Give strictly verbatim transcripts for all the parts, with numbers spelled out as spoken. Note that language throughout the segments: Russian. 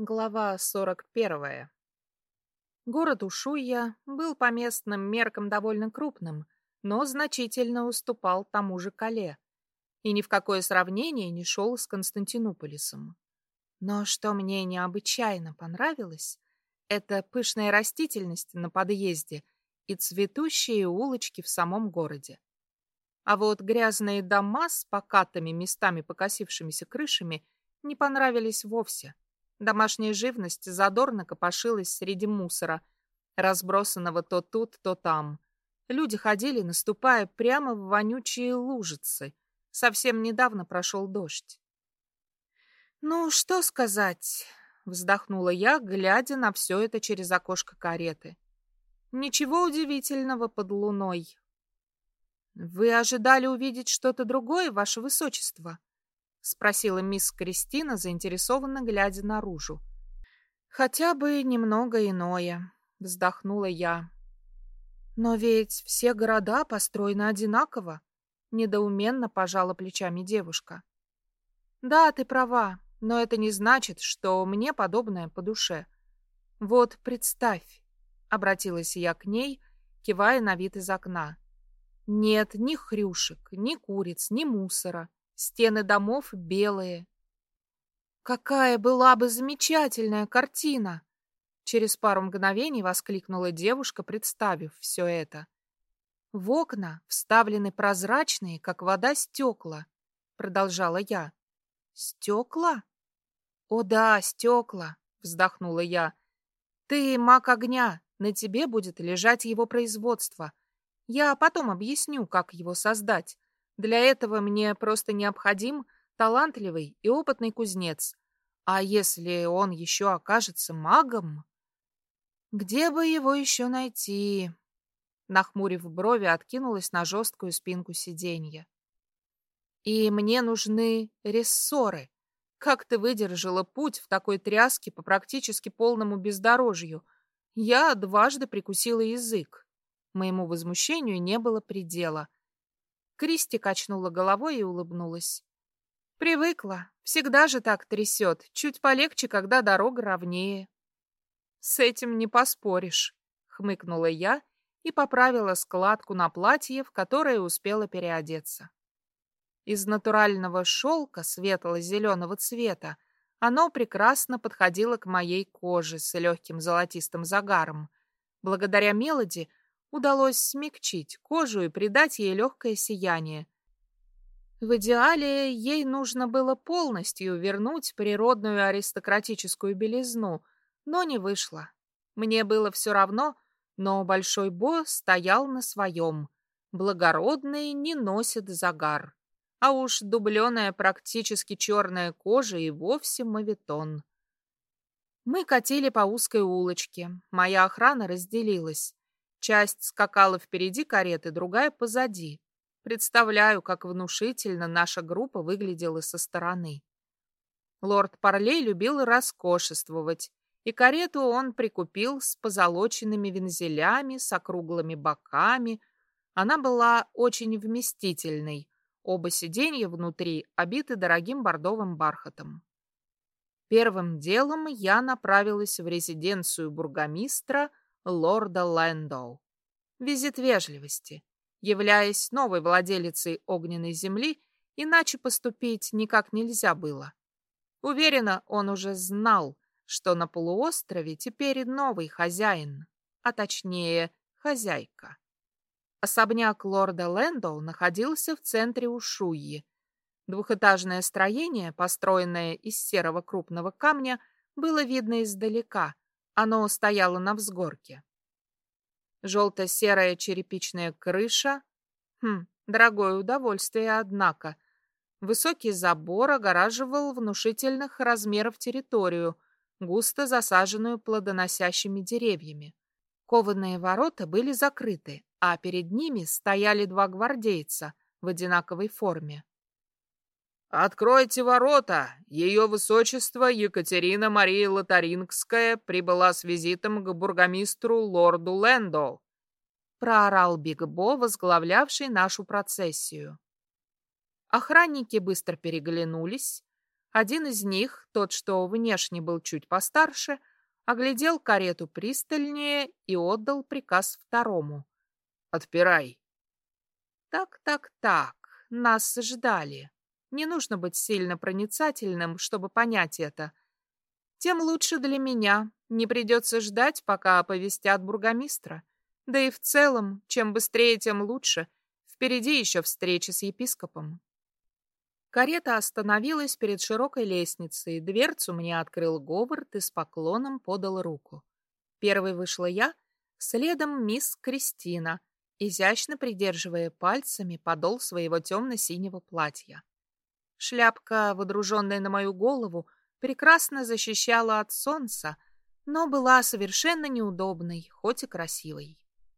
Глава сорок первая. Город Ушуя был по местным меркам довольно крупным, но значительно уступал тому же Кале и ни в какое сравнение не шел с Константинополисом. Но что мне необычайно понравилось, это пышная растительность на подъезде и цветущие улочки в самом городе. А вот грязные дома с покатыми местами покосившимися крышами не понравились вовсе. Домашняя живность задорно копошилась среди мусора, разбросанного то тут, то там. Люди ходили, наступая прямо в вонючие лужицы. Совсем недавно прошел дождь. «Ну, что сказать?» — вздохнула я, глядя на все это через окошко кареты. «Ничего удивительного под луной». «Вы ожидали увидеть что-то другое, ваше высочество?» — спросила мисс Кристина, заинтересованно глядя наружу. «Хотя бы немного иное», — вздохнула я. «Но ведь все города построены одинаково», — недоуменно пожала плечами девушка. «Да, ты права, но это не значит, что мне подобное по душе. Вот представь», — обратилась я к ней, кивая на вид из окна. «Нет ни хрюшек, ни куриц, ни мусора. Стены домов белые». «Какая была бы замечательная картина!» Через пару мгновений воскликнула девушка, представив все это. «В окна вставлены прозрачные, как вода, стекла», — продолжала я. «Стекла?» «О да, стекла», — вздохнула я. «Ты маг огня, на тебе будет лежать его производство. Я потом объясню, как его создать. Для этого мне просто необходим талантливый и опытный кузнец. А если он еще окажется магом? Где бы его еще найти?» Нахмурив брови, откинулась на жесткую спинку сиденья. «И мне нужны рессоры. Как ты выдержала путь в такой тряске по практически полному бездорожью? Я дважды прикусила язык». Моему возмущению не было предела. Кристи качнула головой и улыбнулась. «Привыкла. Всегда же так трясет. Чуть полегче, когда дорога ровнее». «С этим не поспоришь», — хмыкнула я и поправила складку на платье, в которое успела переодеться. Из натурального шелка светло-зеленого цвета оно прекрасно подходило к моей коже с легким золотистым загаром. Благодаря Мелоди удалось смягчить кожу и придать ей легкое сияние. В идеале ей нужно было полностью вернуть природную аристократическую белизну, но не вышло. Мне было все равно, но Большой Бо стоял на своем. Благородные не носят загар. А уж дубленая практически черная кожа и вовсе моветон. Мы катили по узкой улочке. Моя охрана разделилась. Часть скакала впереди кареты, другая позади. Представляю, как внушительно наша группа выглядела со стороны. Лорд Парлей любил роскошествовать, и карету он прикупил с позолоченными вензелями, с округлыми боками. Она была очень вместительной. Оба сиденья внутри обиты дорогим бордовым бархатом. Первым делом я направилась в резиденцию бургомистра лорда Лэндоу. Визит вежливости. Являясь новой владелицей огненной земли, иначе поступить никак нельзя было. Уверена, он уже знал, что на полуострове теперь новый хозяин, а точнее хозяйка. Особняк лорда Лэндоу находился в центре Ушуйи. Двухэтажное строение, построенное из серого крупного камня, было видно издалека. Оно стояло на взгорке. Желто-серая черепичная крыша. Хм, дорогое удовольствие, однако. Высокий забор огораживал внушительных размеров территорию, густо засаженную плодоносящими деревьями. Кованые ворота были закрыты, а перед ними стояли два гвардейца в одинаковой форме. «Откройте ворота! Ее высочество Екатерина Мария Лотарингская прибыла с визитом к бургомистру лорду Лэндоу», проорал Биг Бо, возглавлявший нашу процессию. Охранники быстро переглянулись. Один из них, тот, что внешне был чуть постарше, оглядел карету пристальнее и отдал приказ второму. «Отпирай!» Так, так, так, нас ждали. Не нужно быть сильно проницательным, чтобы понять это. Тем лучше для меня. Не придется ждать, пока оповестят бургомистра. Да и в целом, чем быстрее, тем лучше. Впереди еще встреча с епископом. Карета остановилась перед широкой лестницей. Дверцу мне открыл Говард и с поклоном подал руку. Первой вышла я, следом мисс Кристина, изящно придерживая пальцами подол своего темно-синего платья. Шляпка, водруженная на мою голову, прекрасно защищала от солнца, но была совершенно неудобной, хоть и красивой.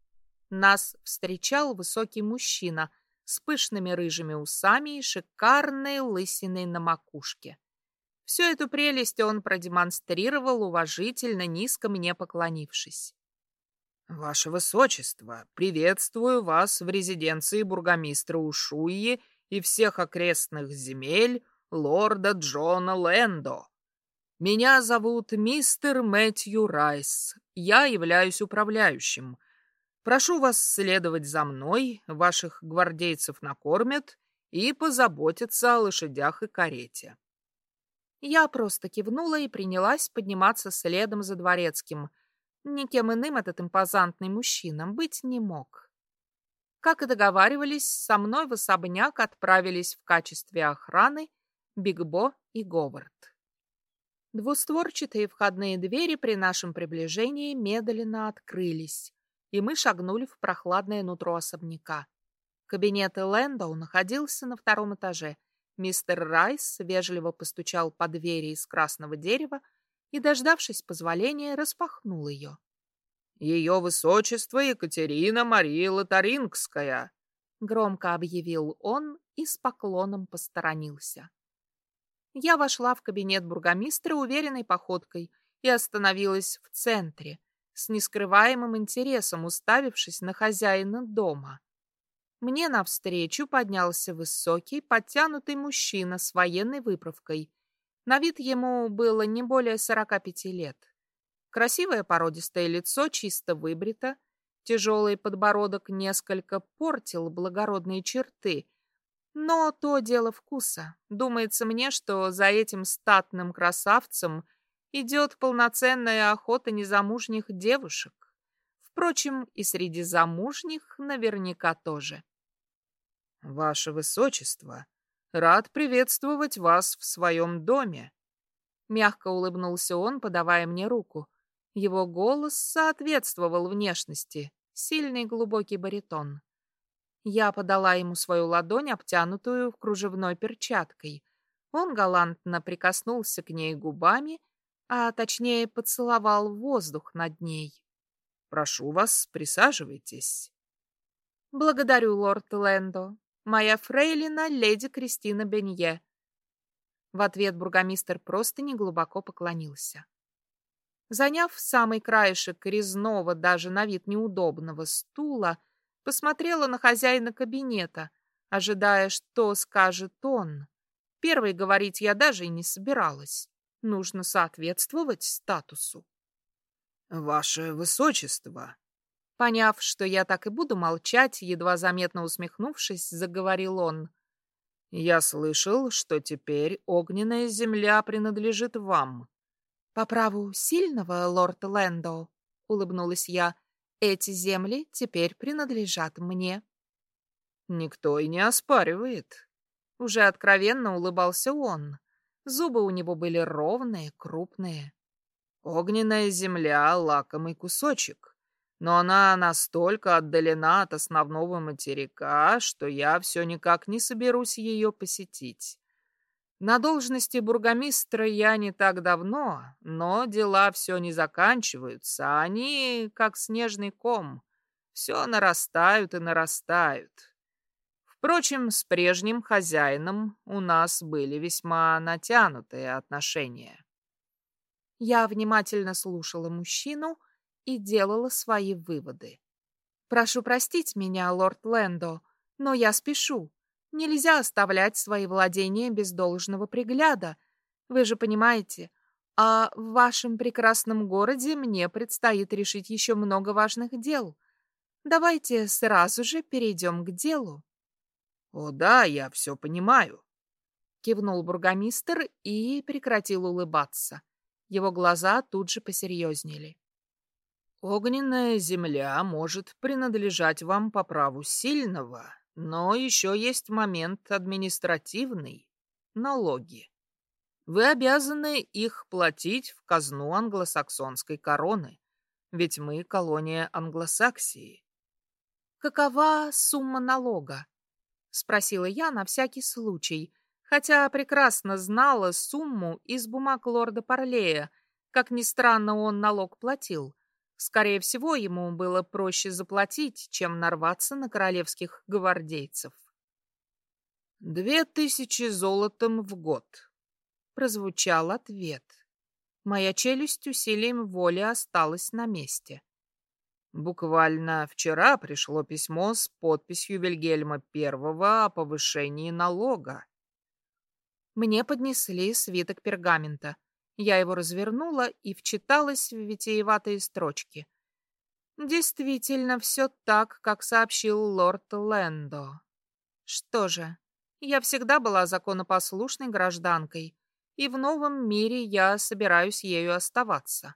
Нас встречал высокий мужчина с пышными рыжими усами и шикарной лысиной на макушке. Всю эту прелесть он продемонстрировал, уважительно, низко мне поклонившись. «Ваше Высочество, приветствую вас в резиденции бургомистра Ушуи и всех окрестных земель лорда Джона Лэндо. Меня зовут мистер Мэтью Райс, я являюсь управляющим. Прошу вас следовать за мной, ваших гвардейцев накормят и позаботятся о лошадях и карете». Я просто кивнула и принялась подниматься следом за дворецким. Никем иным этот импозантный мужчина быть не мог. Как и договаривались, со мной в особняк отправились в качестве охраны Биг-Бо и Говард. Двустворчатые входные двери при нашем приближении медленно открылись, и мы шагнули в прохладное нутро особняка. Кабинет Лэндоу находился на втором этаже. Мистер Райс вежливо постучал по двери из красного дерева и, дождавшись позволения, распахнул ее. «Ее Высочество Екатерина Мария Лотарингская», — громко объявил он и с поклоном посторонился. Я вошла в кабинет бургомистра уверенной походкой и остановилась в центре, с нескрываемым интересом уставившись на хозяина дома. Мне навстречу поднялся высокий, подтянутый мужчина с военной выправкой. На вид ему было не более сорока пяти лет. Красивое породистое лицо чисто выбрито, тяжелый подбородок несколько портил благородные черты. Но то дело вкуса. Думается мне, что за этим статным красавцем идет полноценная охота незамужних девушек. Впрочем, и среди замужних наверняка тоже. «Ваше Высочество, рад приветствовать вас в своем доме», — мягко улыбнулся он, подавая мне руку. Его голос соответствовал внешности, сильный глубокий баритон. Я подала ему свою ладонь, обтянутую кружевной перчаткой. Он галантно прикоснулся к ней губами, а точнее поцеловал воздух над ней. «Прошу вас, присаживайтесь». «Благодарю, лорд Лэндо. Моя фрейлина, леди Кристина Бенье». В ответ бургомистр просто неглубоко поклонился. Заняв самый краешек резного, даже на вид неудобного стула, посмотрела на хозяина кабинета, ожидая, что скажет он. Первой говорить я даже и не собиралась. Нужно соответствовать статусу. «Ваше Высочество!» Поняв, что я так и буду молчать, едва заметно усмехнувшись, заговорил он. «Я слышал, что теперь огненная земля принадлежит вам». «По праву сильного, лорд Лэндо», — улыбнулась я, — «эти земли теперь принадлежат мне». «Никто и не оспаривает». Уже откровенно улыбался он. Зубы у него были ровные, крупные. «Огненная земля — лакомый кусочек. Но она настолько отдалена от основного материка, что я все никак не соберусь ее посетить. На должности бургомистра я не так давно, но дела все не заканчиваются, они как снежный ком, все нарастают и нарастают. Впрочем, с прежним хозяином у нас были весьма натянутые отношения». Я внимательно слушала мужчину и делала свои выводы. «Прошу простить меня, лорд Лэндо, но я спешу. Нельзя оставлять свои владения без должного пригляда. Вы же понимаете, а в вашем прекрасном городе мне предстоит решить еще много важных дел. Давайте сразу же перейдем к делу. О да, я все понимаю. Кивнул бургомистр и прекратил улыбаться. Его глаза тут же посерьезнели. Огненная земля может принадлежать вам по праву сильного, но еще есть момент административный — налоги. Вы обязаны их платить в казну англосаксонской короны, ведь мы колония Англосаксии. «Какова сумма налога?» — спросила я на всякий случай, хотя прекрасно знала сумму из бумаг лорда Парлея. Как ни странно, он налог платил. Скорее всего, ему было проще заплатить, чем нарваться на королевских гвардейцев. «Две тысячи золотом в год», — прозвучал ответ. Моя челюсть усилием воли осталась на месте. Буквально вчера пришло письмо с подписью Вильгельма Первого о повышении налога. Мне поднесли свиток пергамента. Я его развернула и вчиталась в витиеватые строчки. Действительно, все так, как сообщил лорд Лэндо. Что же, я всегда была законопослушной гражданкой, и в новом мире я собираюсь ею оставаться.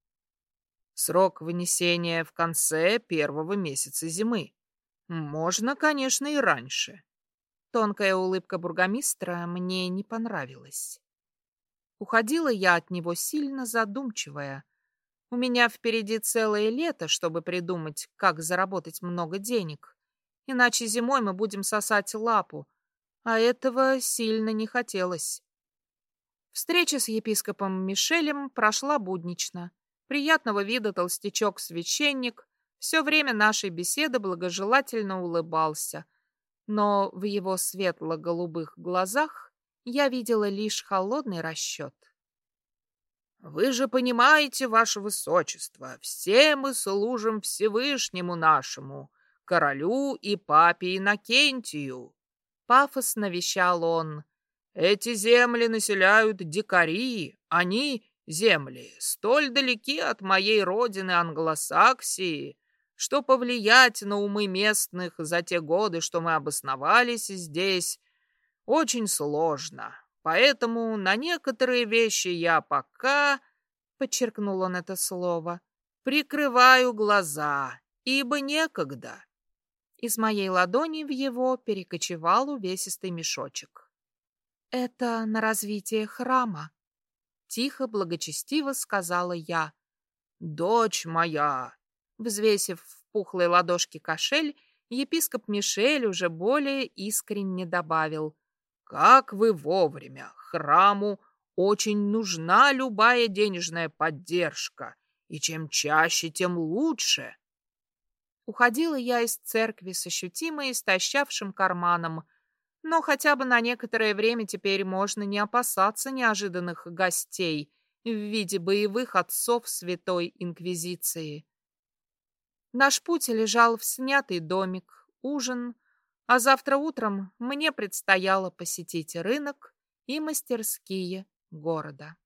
Срок вынесения в конце первого месяца зимы. Можно, конечно, и раньше. Тонкая улыбка бургомистра мне не понравилась. Уходила я от него сильно задумчивая. У меня впереди целое лето, чтобы придумать, как заработать много денег. Иначе зимой мы будем сосать лапу, а этого сильно не хотелось. Встреча с епископом Мишелем прошла буднично. Приятного вида толстячок-священник все время нашей беседы благожелательно улыбался, но в его светло-голубых глазах я видела лишь холодный расчет. «Вы же понимаете, ваше высочество, все мы служим Всевышнему нашему, королю и папе Иннокентию», — пафосно вещал он. «Эти земли населяют дикари, они, земли, столь далеки от моей родины Англосаксии, что повлиять на умы местных за те годы, что мы обосновались здесь, очень сложно. Поэтому на некоторые вещи я пока, — подчеркнул он это слово, — прикрываю глаза, ибо некогда». Из моей ладони в его перекочевал увесистый мешочек. «Это на развитие храма», — тихо, благочестиво сказала я. «Дочь моя!» Взвесив в пухлой ладошке кошель, епископ Мишель уже более искренне добавил: «Как вы вовремя! Храму очень нужна любая денежная поддержка, и чем чаще, тем лучше». Уходила я из церкви с ощутимо истощавшим карманом, но хотя бы на некоторое время теперь можно не опасаться неожиданных гостей в виде боевых отцов Святой Инквизиции. Наш путь лежал в снятый домик, ужин, а завтра утром мне предстояло посетить рынок и мастерские города.